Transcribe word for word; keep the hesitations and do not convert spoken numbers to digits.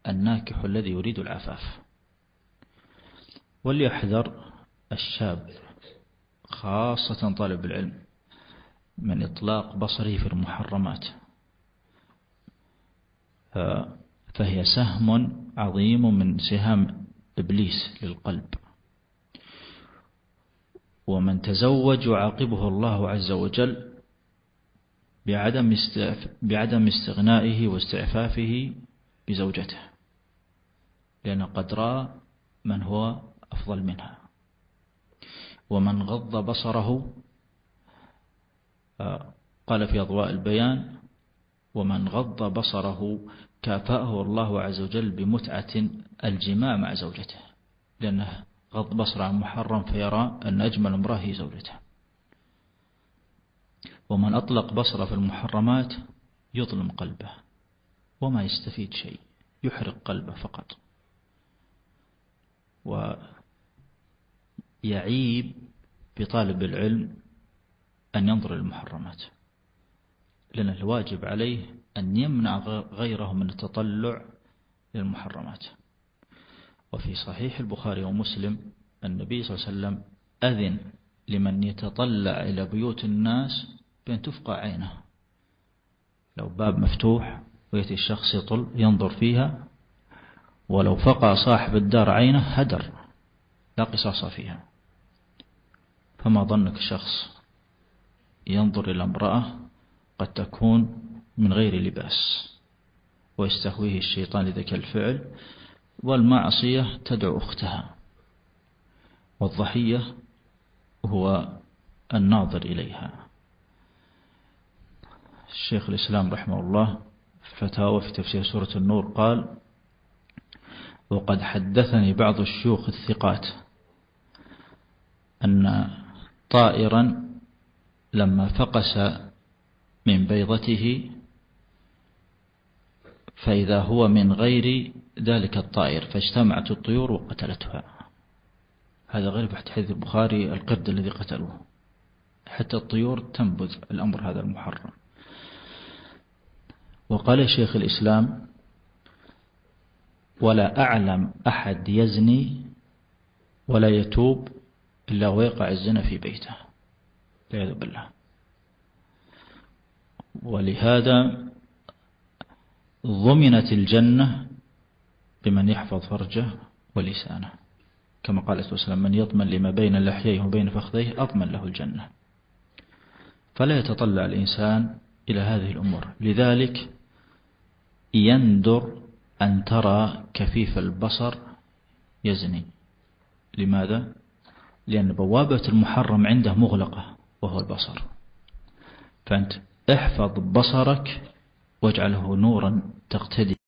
الناكح الذي يريد العفاف. وليحذر الشاب خاصة طالب العلم من إطلاق بصره في المحرمات، فهي سهم عظيم من سهام إبليس للقلب. ومن تزوج يعاقبه الله عز وجل بعدم بعدم استغنائه واستعفافه بزوجته، لأن قد رأى من هو أفضل منها. ومن غض بصره قال في أضواء البيان: ومن غض بصره كافأه الله عز وجل بمتعة الجماع مع زوجته، لأنه غض بصر عن محرم فيرى أن أجمل امرأة هي زوجته. ومن أطلق بصره في المحرمات يظلم قلبه وما يستفيد شيء، يحرق قلبه فقط. ويعيب بطالب العلم أن ينظر للمحرمات، لأن الواجب عليه أن يمنع غيره من التطلع للمحرمات. وفي صحيح البخاري ومسلم النبي صلى الله عليه وسلم أذن لمن يتطلع إلى بيوت الناس بأن تفقع عينه. لو باب مفتوح ويأتي الشخص يطل ينظر فيها، ولو فقع صاحب الدار عينه هدر، لا قصاص فيها. فما ظنك شخص ينظر إلى امرأة قد تكون من غير لباس ويستهويه الشيطان لذلك الفعل، والمعصية تدعو أختها، والضحية هو الناظر إليها. الشيخ الإسلام رحمه الله في فتاوى في تفسير سورة النور قال: وقد حدثني بعض الشيوخ الثقات أن طائرا لما فقس من بيضته فإذا هو من غير ذلك الطائر، فاجتمعت الطيور وقتلتها. هذا غير في حديث البخاري القرد الذي قتلوه، حتى الطيور تنبذ الأمر هذا المحرم. وقال شيخ الإسلام: ولا أعلم أحد يزني ولا يتوب إلا ويقع الزنا في بيته، والعياذ بالله. ولهذا ضمنت الجنة بمن يحفظ فرجه ولسانه، كما قال صلى الله عليه وسلم: من يضمن لما بين لحييه وبين فخذيه أضمن له الجنة. فلا يتطلع الإنسان إلى هذه الأمور. لذلك يندر أن ترى كفيف البصر يزني. لماذا؟ لأن بوابة المحرم عنده مغلقة وهو البصر. فأنت احفظ بصرك واجعله نورا تقتدي